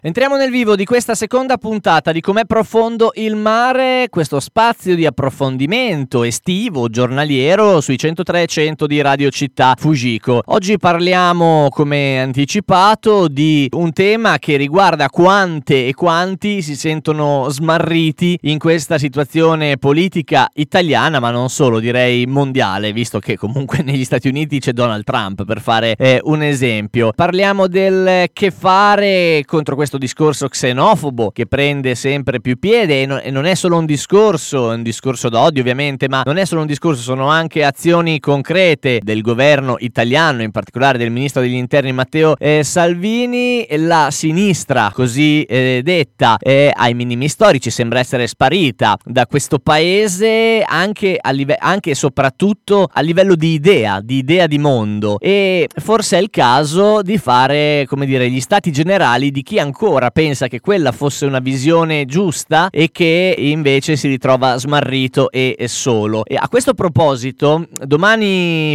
Entriamo nel vivo di questa seconda puntata di Com'è profondo il mare, questo spazio di approfondimento estivo, giornaliero, sui 103.100 di Radio Città Fujiko. Oggi parliamo, come anticipato, di un tema che riguarda quante e quanti si sentono smarriti in questa situazione politica italiana, ma non solo, direi mondiale, visto che comunque negli Stati Uniti c'è Donald Trump, per fare un esempio. Parliamo del che fare contro questo discorso xenofobo che prende sempre più piede e non è solo un discorso d'odio ovviamente, ma non è solo un discorso, sono anche azioni concrete del governo italiano, in particolare del ministro degli interni Matteo Salvini. La sinistra così detta ai minimi storici sembra essere sparita da questo paese anche e soprattutto a livello di idea di mondo, e forse è il caso di fare, come dire, gli stati generali di chi ancora pensa che quella fosse una visione giusta e che invece si ritrova smarrito e solo. E a questo proposito, domani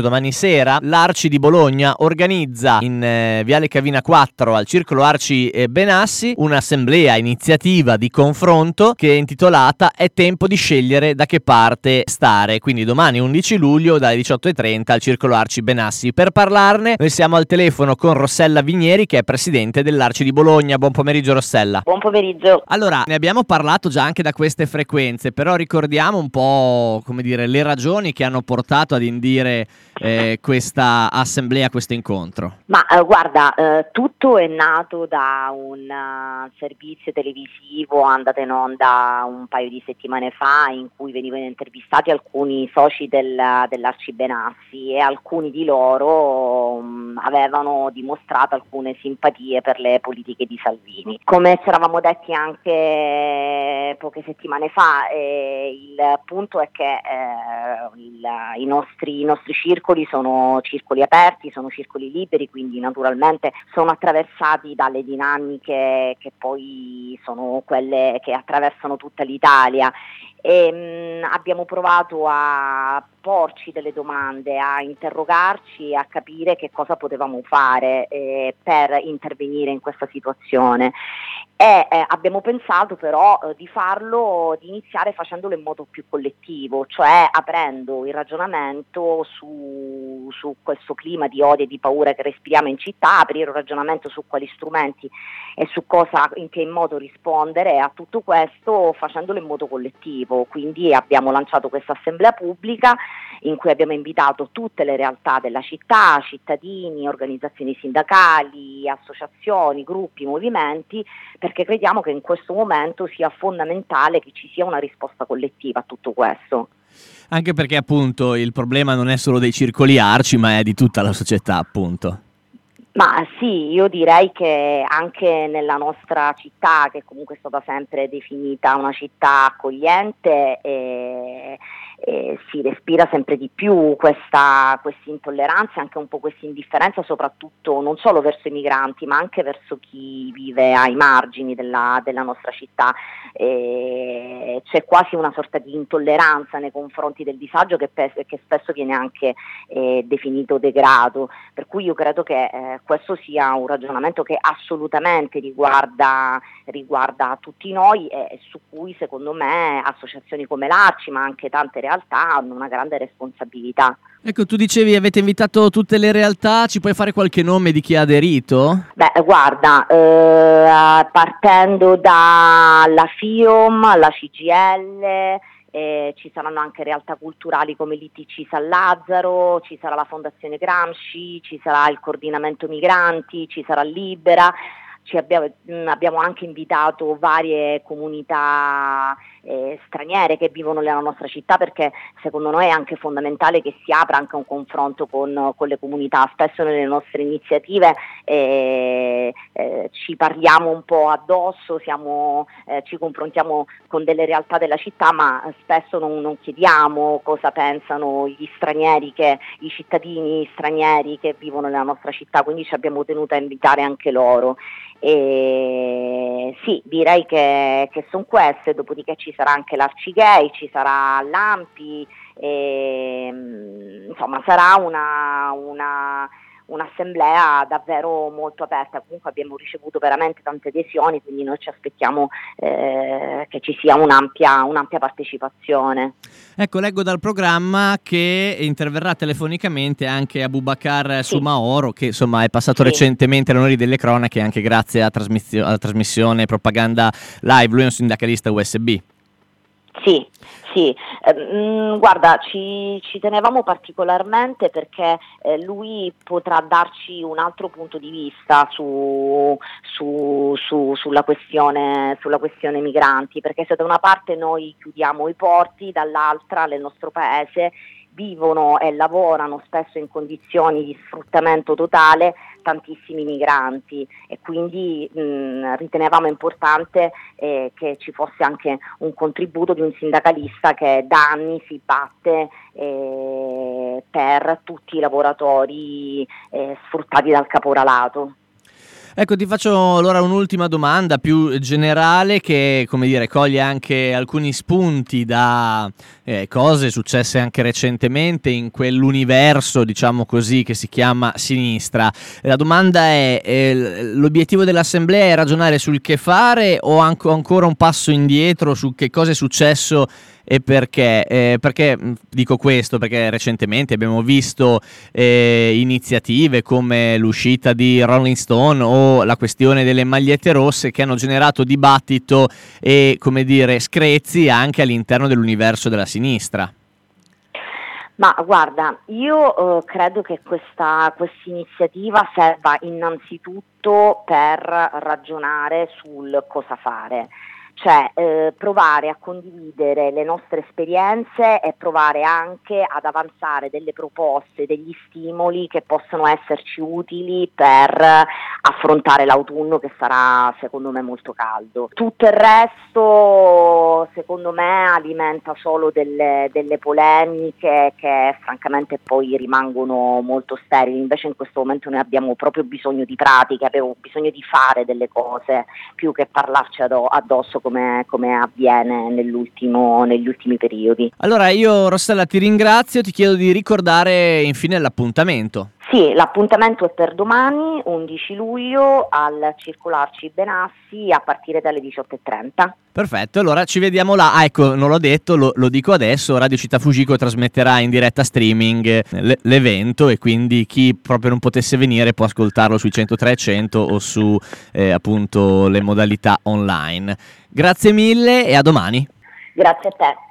sera, l'Arci di Bologna organizza in Viale Cavina 4 al Circolo Arci Benassi un'assemblea iniziativa di confronto che è intitolata "È tempo di scegliere da che parte stare", quindi domani 11 luglio dalle 18:30 al Circolo Arci Benassi. Per parlarne noi siamo al telefono con Rossella Vigneri, che è presidente dell'Arci di Bologna. Buon pomeriggio Rossella. Buon pomeriggio. Allora, ne abbiamo parlato già anche da queste frequenze, però ricordiamo un po', come dire, le ragioni che hanno portato ad indire questa assemblea, questo incontro. Ma guarda, tutto è nato da un servizio televisivo andato in onda un paio di settimane fa, in cui venivano intervistati alcuni soci dell'Arci Benassi, e alcuni di loro avevano dimostrato alcune simpatie per le politiche di Salvini. Come ci eravamo detti anche poche settimane fa, il punto è che i nostri circoli sono circoli aperti, sono circoli liberi, quindi naturalmente sono attraversati dalle dinamiche che poi sono quelle che attraversano tutta l'Italia. Abbiamo provato a porci delle domande, a interrogarci, a capire che cosa potevamo fare per intervenire in questa situazione, e abbiamo pensato però di iniziare facendolo in modo più collettivo, cioè aprendo il ragionamento su questo clima di odio e di paura che respiriamo in città, aprire un ragionamento su quali strumenti e su cosa, in che modo rispondere a tutto questo facendolo in modo collettivo. Quindi abbiamo lanciato questa assemblea pubblica in cui abbiamo invitato tutte le realtà della città, cittadini, organizzazioni sindacali, associazioni, gruppi, movimenti, perché crediamo che in questo momento sia fondamentale che ci sia una risposta collettiva a tutto questo. Anche perché appunto il problema non è solo dei circoli Arci, ma è di tutta la società, appunto. Ma sì, io direi che anche nella nostra città, che comunque è stata sempre definita una città accogliente, si respira sempre di più questa intolleranza, anche un po' questa indifferenza, soprattutto non solo verso i migranti, ma anche verso chi vive ai margini della nostra città. C'è quasi una sorta di intolleranza nei confronti del disagio che spesso viene anche definito degrado, per cui io credo che questo sia un ragionamento che assolutamente riguarda tutti noi, e su cui secondo me associazioni come l'Arci, ma anche tante realtà, hanno una grande responsabilità. Ecco, tu dicevi avete invitato tutte le realtà, ci puoi fare qualche nome di chi ha aderito? Beh, guarda, partendo dalla FIOM, la CGIL, ci saranno anche realtà culturali come l'ITC San Lazzaro, ci sarà la Fondazione Gramsci, ci sarà il Coordinamento Migranti, ci sarà Libera. Abbiamo anche invitato varie comunità straniere che vivono nella nostra città, perché secondo noi è anche fondamentale che si apra anche un confronto con le comunità. Spesso nelle nostre iniziative ci parliamo un po' addosso, ci confrontiamo con delle realtà della città, ma spesso non chiediamo cosa pensano i cittadini stranieri che vivono nella nostra città, quindi ci abbiamo tenuto a invitare anche loro. Sì, direi che sono queste, dopodiché ci sarà anche l'Arcigay, ci sarà l'Ampi, insomma sarà un'assemblea davvero molto aperta. Comunque abbiamo ricevuto veramente tante adesioni, quindi noi ci aspettiamo che ci sia un'ampia partecipazione. Ecco, leggo dal programma che interverrà telefonicamente anche Abubakar Soumahoro, che insomma è passato recentemente all'Onori delle Cronache anche grazie alla trasmissione Propaganda Live. Lui è un sindacalista USB. Sì, guarda, ci tenevamo particolarmente perché lui potrà darci un altro punto di vista sulla questione migranti, perché se da una parte noi chiudiamo i porti, dall'altra nel nostro paese vivono e lavorano spesso in condizioni di sfruttamento totale tantissimi migranti, e quindi ritenevamo importante che ci fosse anche un contributo di un sindacalista che da anni si batte per tutti i lavoratori sfruttati dal caporalato. Ecco, ti faccio allora un'ultima domanda più generale che, come dire, coglie anche alcuni spunti da cose successe anche recentemente in quell'universo, diciamo così, che si chiama sinistra. La domanda è, l'obiettivo dell'assemblea è ragionare sul che fare o ancora un passo indietro su che cosa è successo e perché? Perché dico questo? Perché recentemente abbiamo visto iniziative come l'uscita di Rolling Stone o la questione delle magliette rosse che hanno generato dibattito e, come dire, screzi anche all'interno dell'universo della sinistra. Ma guarda, io credo che questa iniziativa serva innanzitutto per ragionare sul cosa fare. Cioè provare a condividere le nostre esperienze e provare anche ad avanzare delle proposte, degli stimoli che possono esserci utili per affrontare l'autunno, che sarà secondo me molto caldo. Tutto il resto secondo me alimenta solo delle polemiche che francamente poi rimangono molto sterili. Invece in questo momento noi abbiamo proprio bisogno di pratiche, abbiamo bisogno di fare delle cose più che parlarci addosso come avviene negli ultimi periodi. Allora io, Rossella, ti ringrazio, ti chiedo di ricordare infine l'appuntamento. Sì, l'appuntamento è per domani, 11 luglio, al Circolarci Benassi a partire dalle 18:30. Perfetto, allora ci vediamo là. Ah, ecco, non l'ho detto, lo dico adesso, Radio Città Fujiko trasmetterà in diretta streaming l'evento, e quindi chi proprio non potesse venire può ascoltarlo sui 103.100 o su appunto le modalità online. Grazie mille e a domani. Grazie a te.